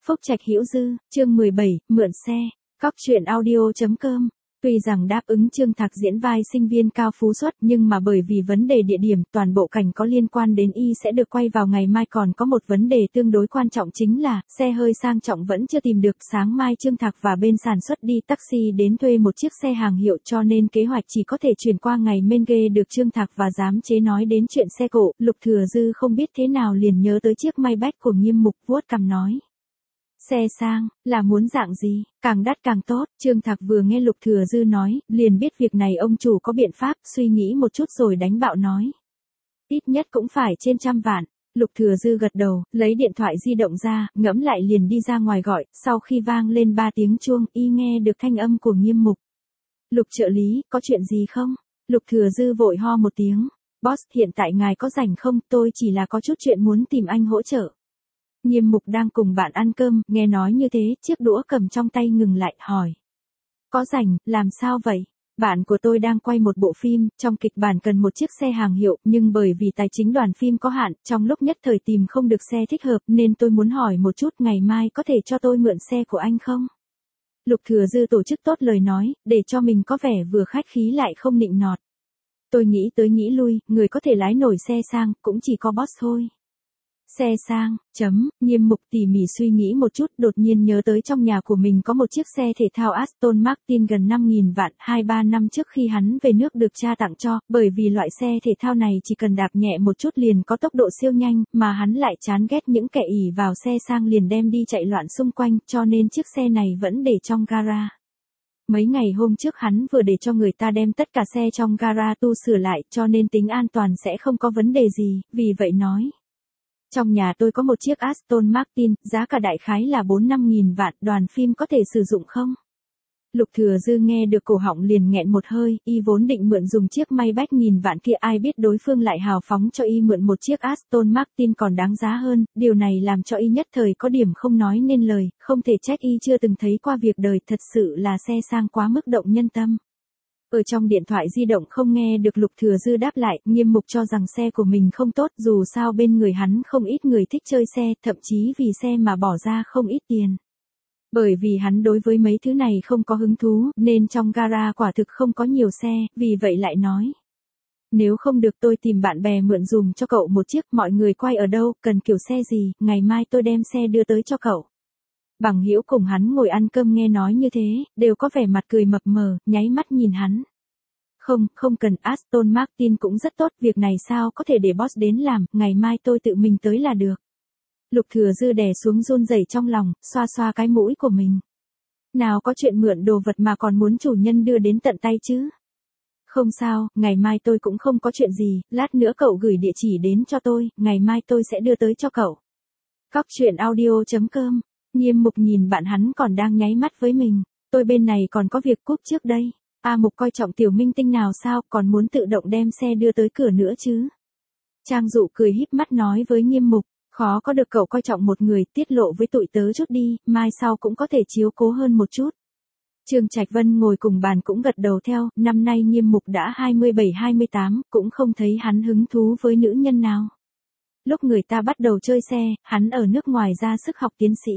Phúc Trạch Hữu Dư, chương 17, mượn xe. Cóc truyện audio.com. Tuy rằng đáp ứng Trương Thạc diễn vai sinh viên cao phú xuất, nhưng mà bởi vì vấn đề địa điểm, toàn bộ cảnh có liên quan đến y sẽ được quay vào ngày mai, còn có một vấn đề tương đối quan trọng chính là, xe hơi sang trọng vẫn chưa tìm được. Sáng mai Trương Thạc và bên sản xuất đi taxi đến thuê một chiếc xe hàng hiệu, cho nên kế hoạch chỉ có thể chuyển qua ngày men ghê được Trương Thạc và giám chế nói đến chuyện xe cộ. Lục Thừa Dư không biết thế nào liền nhớ tới chiếc Maybach của Nghiêm Mục, vuốt cằm nói. Xe sang, là muốn dạng gì, càng đắt càng tốt. Trương Thạc vừa nghe Lục Thừa Dư nói, liền biết việc này ông chủ có biện pháp, suy nghĩ một chút rồi đánh bạo nói. Ít nhất cũng phải trên 100 vạn. Lục Thừa Dư gật đầu, lấy điện thoại di động ra, ngẫm lại liền đi ra ngoài gọi, sau khi vang lên 3 tiếng chuông, y nghe được thanh âm của Nghiêm Mục. Lục trợ lý, có chuyện gì không? Lục Thừa Dư vội ho một tiếng. Boss, hiện tại ngài có rảnh không, tôi chỉ là có chút chuyện muốn tìm anh hỗ trợ. Nghiêm Mục đang cùng bạn ăn cơm, nghe nói như thế, chiếc đũa cầm trong tay ngừng lại, hỏi. Có rảnh, làm sao vậy? Bạn của tôi đang quay một bộ phim, trong kịch bản cần một chiếc xe hàng hiệu, nhưng bởi vì tài chính đoàn phim có hạn, trong lúc nhất thời tìm không được xe thích hợp, nên tôi muốn hỏi một chút, ngày mai có thể cho tôi mượn xe của anh không? Lục Thừa Dư tổ chức tốt lời nói, để cho mình có vẻ vừa khách khí lại không nịnh nọt. Tôi nghĩ tới nghĩ lui, người có thể lái nổi xe sang, cũng chỉ có boss thôi. Xe sang, Nghiêm Mục tỉ mỉ suy nghĩ một chút, đột nhiên nhớ tới trong nhà của mình có một chiếc xe thể thao Aston Martin gần 5.000 vạn, 2-3 năm trước khi hắn về nước được cha tặng cho, bởi vì loại xe thể thao này chỉ cần đạp nhẹ một chút liền có tốc độ siêu nhanh, mà hắn lại chán ghét những kẻ ỷ vào xe sang liền đem đi chạy loạn xung quanh, cho nên chiếc xe này vẫn để trong gara. Mấy ngày hôm trước hắn vừa để cho người ta đem tất cả xe trong gara tu sửa lại, cho nên tính an toàn sẽ không có vấn đề gì, vì vậy nói. Trong nhà tôi có một chiếc Aston Martin, giá cả đại khái là 4-5 nghìn vạn, đoàn phim có thể sử dụng không? Lục Thừa Dư nghe được cổ họng liền nghẹn một hơi, y vốn định mượn dùng chiếc Maybach nghìn vạn kia, ai biết đối phương lại hào phóng cho y mượn một chiếc Aston Martin còn đáng giá hơn, điều này làm cho y nhất thời có điểm không nói nên lời, không thể trách y chưa từng thấy qua việc đời, thật sự là xe sang quá mức động nhân tâm. Ở trong điện thoại di động không nghe được Lục Thừa Dư đáp lại, Nghiêm Mục cho rằng xe của mình không tốt, dù sao bên người hắn không ít người thích chơi xe, thậm chí vì xe mà bỏ ra không ít tiền. Bởi vì hắn đối với mấy thứ này không có hứng thú, nên trong gara quả thực không có nhiều xe, vì vậy lại nói. Nếu không được tôi tìm bạn bè mượn dùm cho cậu một chiếc, mọi người quay ở đâu, cần kiểu xe gì, ngày mai tôi đem xe đưa tới cho cậu. Bằng hữu cùng hắn ngồi ăn cơm nghe nói như thế, đều có vẻ mặt cười mập mờ, nháy mắt nhìn hắn. Không cần, Aston Martin cũng rất tốt, việc này sao có thể để boss đến làm, ngày mai tôi tự mình tới là được. Lục Thừa Dư đè xuống run rẩy trong lòng, xoa xoa cái mũi của mình. Nào có chuyện mượn đồ vật mà còn muốn chủ nhân đưa đến tận tay chứ? Không sao, ngày mai tôi cũng không có chuyện gì, lát nữa cậu gửi địa chỉ đến cho tôi, ngày mai tôi sẽ đưa tới cho cậu. Cóc truyện audio.com. Nghiêm Mục nhìn bạn hắn còn đang nháy mắt với mình, tôi bên này còn có việc cúp trước đây. Mục coi trọng tiểu minh tinh nào sao, còn muốn tự động đem xe đưa tới cửa nữa chứ? Trang Dụ cười híp mắt nói với Nghiêm Mục, khó có được cậu coi trọng một người, tiết lộ với tụi tớ chút đi, mai sau cũng có thể chiếu cố hơn một chút. Trương Trạch Vân ngồi cùng bàn cũng gật đầu theo, năm nay Nghiêm Mục đã 27-28, cũng không thấy hắn hứng thú với nữ nhân nào. Lúc người ta bắt đầu chơi xe, hắn ở nước ngoài ra sức học tiến sĩ.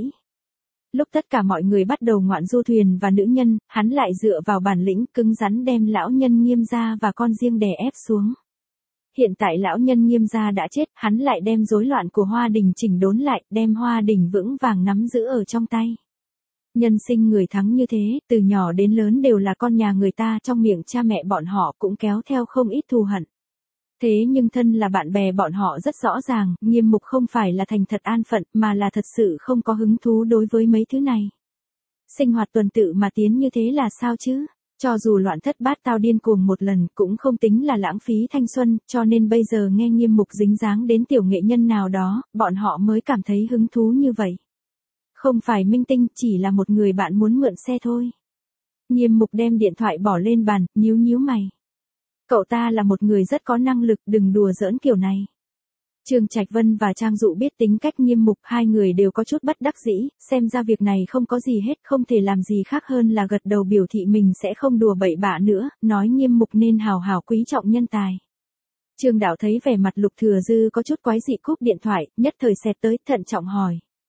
Lúc tất cả mọi người bắt đầu ngoạn du thuyền và nữ nhân, hắn lại dựa vào bản lĩnh cứng rắn đem lão nhân Nghiêm gia và con riêng đè ép xuống. Hiện tại lão nhân Nghiêm gia đã chết, hắn lại đem rối loạn của Hoa Đình chỉnh đốn lại, đem Hoa Đình vững vàng nắm giữ ở trong tay. Nhân sinh người thắng như thế, từ nhỏ đến lớn đều là con nhà người ta, trong miệng cha mẹ bọn họ cũng kéo theo không ít thù hận. Thế nhưng thân là bạn bè bọn họ rất rõ ràng, Nghiêm Mục không phải là thành thật an phận, mà là thật sự không có hứng thú đối với mấy thứ này. Sinh hoạt tuần tự mà tiến như thế là sao chứ? Cho dù loạn thất bát tao điên cuồng một lần cũng không tính là lãng phí thanh xuân, cho nên bây giờ nghe Nghiêm Mục dính dáng đến tiểu nghệ nhân nào đó, bọn họ mới cảm thấy hứng thú như vậy. Không phải minh tinh, chỉ là một người bạn muốn mượn xe thôi. Nghiêm Mục đem điện thoại bỏ lên bàn, nhíu mày. Cậu ta là một người rất có năng lực, đừng đùa giỡn kiểu này. Trương Trạch Vân và Trang Dụ biết tính cách Nghiêm Mục, hai người đều có chút bất đắc dĩ, xem ra việc này không có gì hết, không thể làm gì khác hơn là gật đầu biểu thị mình sẽ không đùa bậy bạ nữa, nói Nghiêm Mục nên hào hào quý trọng nhân tài. Trương Đạo thấy vẻ mặt Lục Thừa Dư có chút quái dị cúp điện thoại, nhất thời xẹt tới, thận trọng hỏi.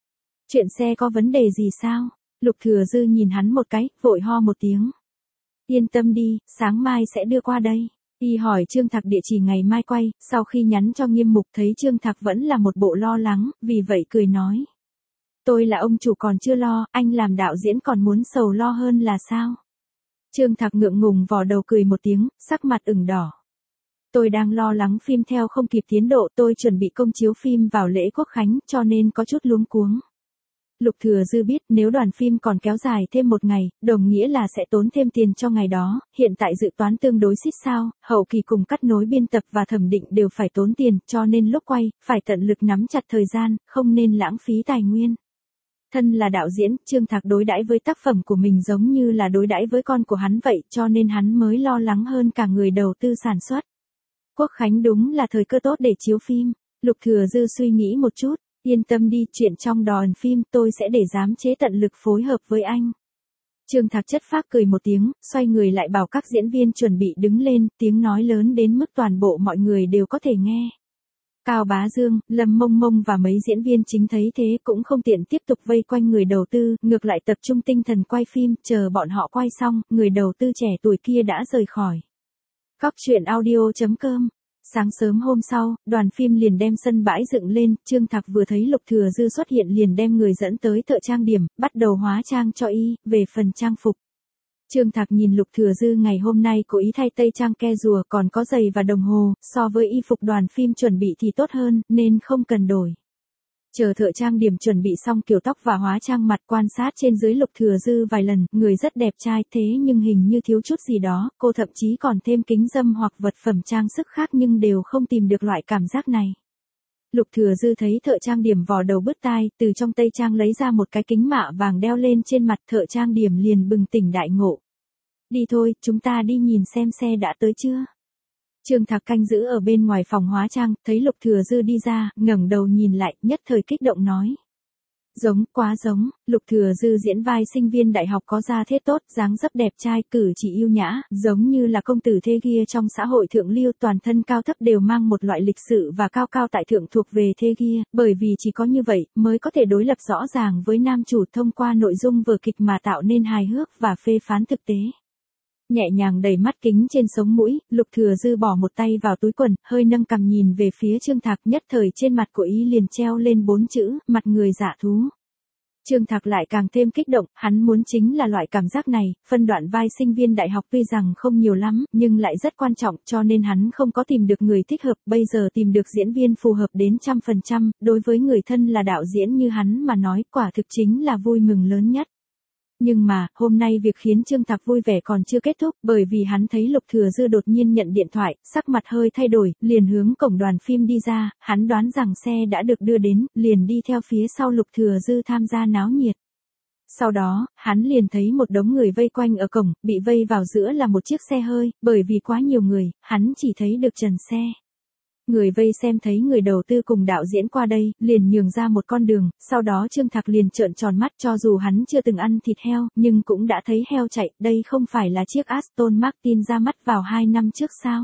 Chuyện xe có vấn đề gì sao? Lục Thừa Dư nhìn hắn một cái, vội ho một tiếng. Yên tâm đi, sáng mai sẽ đưa qua đây. Y hỏi Trương Thạc địa chỉ ngày mai quay, sau khi nhắn cho Nghiêm Mục thấy Trương Thạc vẫn là một bộ lo lắng, vì vậy cười nói. Tôi là ông chủ còn chưa lo, anh làm đạo diễn còn muốn sầu lo hơn là sao? Trương Thạc ngượng ngùng vò đầu cười một tiếng, sắc mặt ửng đỏ. Tôi đang lo lắng phim theo không kịp tiến độ, tôi chuẩn bị công chiếu phim vào lễ Quốc Khánh cho nên có chút luống cuống. Lục Thừa Dư biết nếu đoàn phim còn kéo dài thêm một ngày, đồng nghĩa là sẽ tốn thêm tiền cho ngày đó, hiện tại dự toán tương đối xít sao, hậu kỳ cùng cắt nối biên tập và thẩm định đều phải tốn tiền, cho nên lúc quay, phải tận lực nắm chặt thời gian, không nên lãng phí tài nguyên. Thân là đạo diễn, Trương Thạc đối đãi với tác phẩm của mình giống như là đối đãi với con của hắn vậy, cho nên hắn mới lo lắng hơn cả người đầu tư sản xuất. Quốc Khánh đúng là thời cơ tốt để chiếu phim. Lục Thừa Dư suy nghĩ một chút, yên tâm đi, chuyện trong đoàn phim tôi sẽ để giám chế tận lực phối hợp với anh. Trương Thạc chất phác cười một tiếng, xoay người lại bảo các diễn viên chuẩn bị đứng lên, tiếng nói lớn đến mức toàn bộ mọi người đều có thể nghe. Cao Bá Dương, Lâm Mông Mông và mấy diễn viên chính thấy thế cũng không tiện tiếp tục vây quanh người đầu tư, ngược lại tập trung tinh thần quay phim, chờ bọn họ quay xong, người đầu tư trẻ tuổi kia đã rời khỏi. Cóc truyện audio.com. Sáng sớm hôm sau, đoàn phim liền đem sân bãi dựng lên, Trương Thạc vừa thấy Lục Thừa Dư xuất hiện liền đem người dẫn tới thợ trang điểm, bắt đầu hóa trang cho y, về phần trang phục. Trương Thạc nhìn Lục Thừa Dư ngày hôm nay cố ý thay tây trang ke rùa còn có giày và đồng hồ, so với y phục đoàn phim chuẩn bị thì tốt hơn, nên không cần đổi. Chờ thợ trang điểm chuẩn bị xong kiểu tóc và hóa trang mặt, quan sát trên dưới Lục Thừa Dư vài lần, người rất đẹp trai thế nhưng hình như thiếu chút gì đó, cô thậm chí còn thêm kính râm hoặc vật phẩm trang sức khác nhưng đều không tìm được loại cảm giác này. Lục Thừa Dư thấy thợ trang điểm vò đầu bứt tai, từ trong tây trang lấy ra một cái kính mạ vàng đeo lên trên mặt, thợ trang điểm liền bừng tỉnh đại ngộ. Đi thôi, chúng ta đi nhìn xem xe đã tới chưa. Trương Thạc canh giữ ở bên ngoài phòng hóa trang, thấy Lục Thừa Dư đi ra, ngẩng đầu nhìn lại, nhất thời kích động nói. Giống, quá giống, Lục Thừa Dư diễn vai sinh viên đại học có da thế tốt, dáng dấp đẹp trai, cử chỉ yêu nhã, giống như là công tử thế kia trong xã hội thượng lưu, toàn thân cao thấp đều mang một loại lịch sự và cao cao tại thượng thuộc về thế kia, bởi vì chỉ có như vậy, mới có thể đối lập rõ ràng với nam chủ thông qua nội dung vở kịch mà tạo nên hài hước và phê phán thực tế. Nhẹ nhàng đẩy mắt kính trên sống mũi, Lục Thừa Dư bỏ một tay vào túi quần, hơi nâng cằm nhìn về phía Trương Thạc, nhất thời trên mặt của ý liền treo lên 4 chữ, mặt người dạ thú. Trương Thạc lại càng thêm kích động, hắn muốn chính là loại cảm giác này, phân đoạn vai sinh viên đại học tuy rằng không nhiều lắm, nhưng lại rất quan trọng, cho nên hắn không có tìm được người thích hợp, bây giờ tìm được diễn viên phù hợp đến 100%, đối với người thân là đạo diễn như hắn mà nói, quả thực chính là vui mừng lớn nhất. Nhưng mà, hôm nay việc khiến Trương Thạc vui vẻ còn chưa kết thúc, bởi vì hắn thấy Lục Thừa Dư đột nhiên nhận điện thoại, sắc mặt hơi thay đổi, liền hướng cổng đoàn phim đi ra, hắn đoán rằng xe đã được đưa đến, liền đi theo phía sau Lục Thừa Dư tham gia náo nhiệt. Sau đó, hắn liền thấy một đống người vây quanh ở cổng, bị vây vào giữa là một chiếc xe hơi, bởi vì quá nhiều người, hắn chỉ thấy được trần xe. Người vây xem thấy người đầu tư cùng đạo diễn qua đây, liền nhường ra một con đường, sau đó Trương Thạc liền trợn tròn mắt, cho dù hắn chưa từng ăn thịt heo, nhưng cũng đã thấy heo chạy, đây không phải là chiếc Aston Martin ra mắt vào 2 năm trước sao.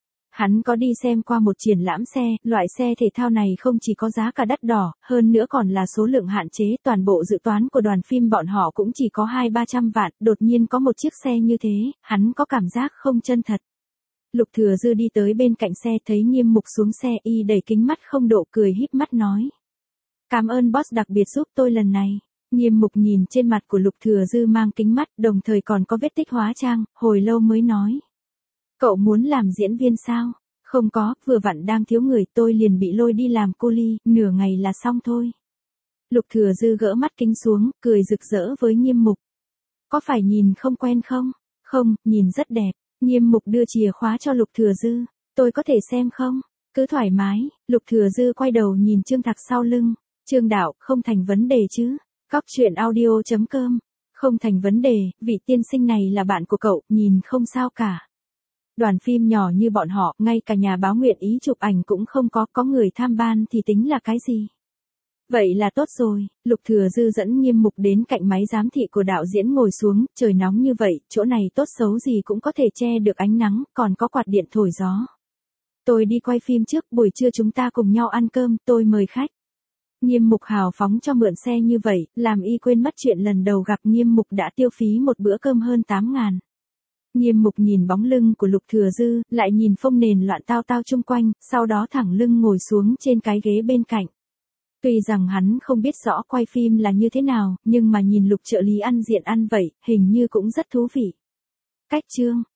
Hắn có đi xem qua một triển lãm xe, loại xe thể thao này không chỉ có giá cả đắt đỏ, hơn nữa còn là số lượng hạn chế, toàn bộ dự toán của đoàn phim bọn họ cũng chỉ có 200-300 vạn, đột nhiên có một chiếc xe như thế, hắn có cảm giác không chân thật. Lục Thừa Dư đi tới bên cạnh xe thấy Nghiêm Mục xuống xe, y đẩy kính mắt không độ, cười híp mắt nói. Cảm ơn boss đặc biệt giúp tôi lần này. Nghiêm Mục nhìn trên mặt của Lục Thừa Dư mang kính mắt, đồng thời còn có vết tích hóa trang, hồi lâu mới nói. Cậu muốn làm diễn viên sao? Không có, vừa vặn đang thiếu người, tôi liền bị lôi đi làm cô ly, nửa ngày là xong thôi. Lục Thừa Dư gỡ mắt kính xuống, cười rực rỡ với Nghiêm Mục. Có phải nhìn không quen không? Không, nhìn rất đẹp. Nghiêm Mục đưa chìa khóa cho Lục Thừa Dư. Tôi có thể xem không? Cứ thoải mái. Lục Thừa Dư quay đầu nhìn Trương Thạc sau lưng. Trương đạo, không thành vấn đề chứ? Cóc truyện audio.com. Không thành vấn đề, vị tiên sinh này là bạn của cậu, nhìn không sao cả. Đoàn phim nhỏ như bọn họ, ngay cả nhà báo nguyện ý chụp ảnh cũng không có người tham ban thì tính là cái gì? Vậy là tốt rồi, Lục Thừa Dư dẫn Nghiêm Mục đến cạnh máy giám thị của đạo diễn ngồi xuống, trời nóng như vậy, chỗ này tốt xấu gì cũng có thể che được ánh nắng, còn có quạt điện thổi gió. Tôi đi quay phim trước, buổi trưa chúng ta cùng nhau ăn cơm, tôi mời khách. Nghiêm Mục hào phóng cho mượn xe như vậy, làm y quên mất chuyện lần đầu gặp Nghiêm Mục đã tiêu phí một bữa cơm hơn 8.000. Nghiêm Mục nhìn bóng lưng của Lục Thừa Dư, lại nhìn phông nền loạn tao tao chung quanh, sau đó thẳng lưng ngồi xuống trên cái ghế bên cạnh. Tuy rằng hắn không biết rõ quay phim là như thế nào, nhưng mà nhìn Lục trợ lý ăn diện ăn vậy, hình như cũng rất thú vị. Cách chương